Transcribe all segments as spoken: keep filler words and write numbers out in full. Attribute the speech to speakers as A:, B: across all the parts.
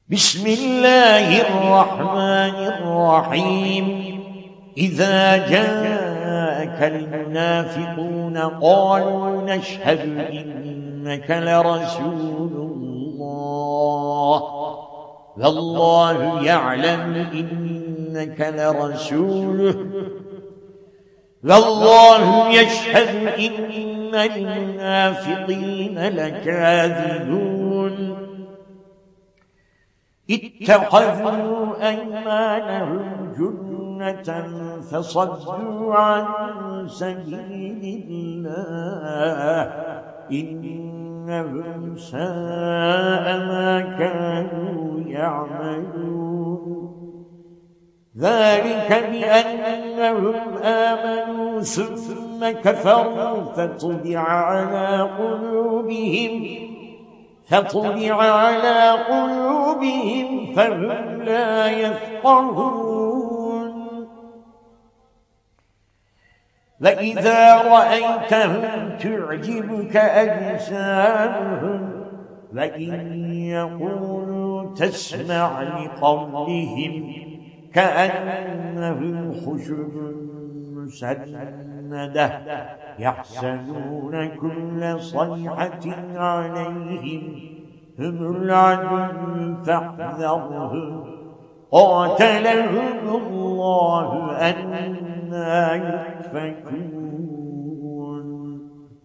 A: بسم الله الرحمن الرحيم. إذا جاءك المنافقون قالوا نشهد إنك لرسول الله والله يعلم إنك لرسوله والله يشهد إن المنافقين لكاذبون. اتخذوا أيمانهم جنة فصدوا عن سبيل الله إنهم ساء ما كانوا يعملون. ذلك بأنهم آمنوا ثم كفروا فطبع على قلوبهم فطبع على قلوبهم فهم لا يفقهون. وإذا رأيتهم تعجبك أجسامهم وإن يقولوا تسمع لقولهم كأنهم خشب مسندة يحسبون كل صيحة عليهم هم العدو فاحذرهم قاتلهم الله أنى يؤفكون.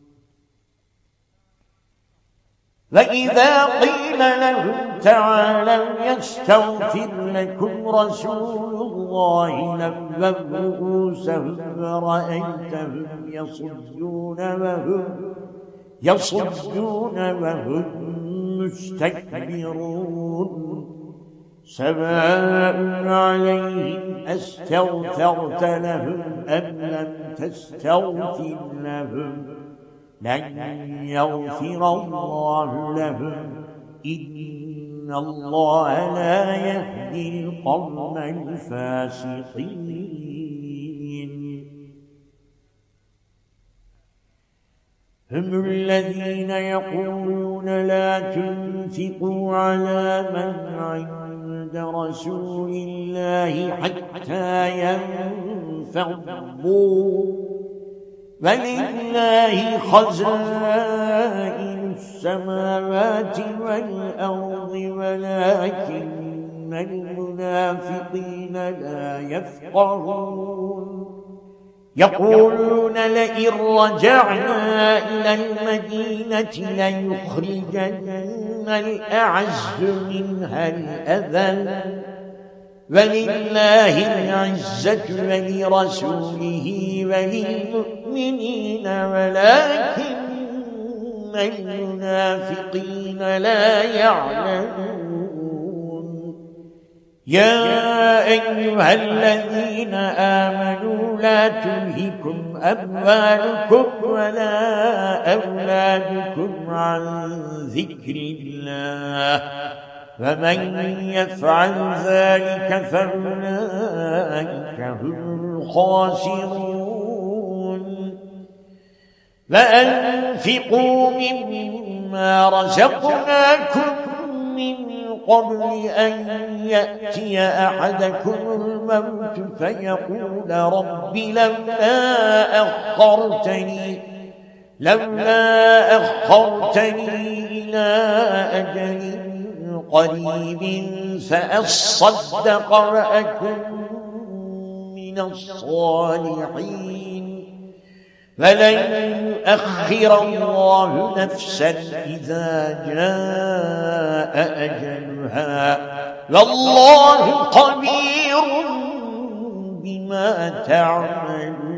A: وإذا قيل لهم تعالوا يستغفر لكم رسول الله لووا رؤوسهم ورأيتهم يصدون وهم يصدون وهم مستكبرون. سواء عليهم أستغفرت لهم أم لم تستغفر لهم لن يغفر الله لهم إن الله لا يهدي القوم الفاسقين. هم الذين يقولون لا تنفقوا على من عند رسول الله حتى ينفضوا ولله خزائن السماوات والأرض ولكن المنافقين لا يفقهون. يقولون لئن رجعنا إلى المدينة ليخرجن الأعز منها الأذل ولله العزة ولرسوله وللمؤمنين ولكن المنافقين لا يعلمون. يا أيها الذين آمنوا لا تلهكم أموالكم ولا أولادكم عن ذكر الله ومن يفعل ذلك فأولئك هم الخاسرون. وأنفقوا مما رزقناكم من قبل أن يأتي أحدكم الموت فيقول رب لولا أخرتني لولا أخرتني إلى أجل قريب فأصدق وأكن من الصالحين. فلن يؤخر الله نفسا إذا جاء أجلها والله خبير بما تعملون.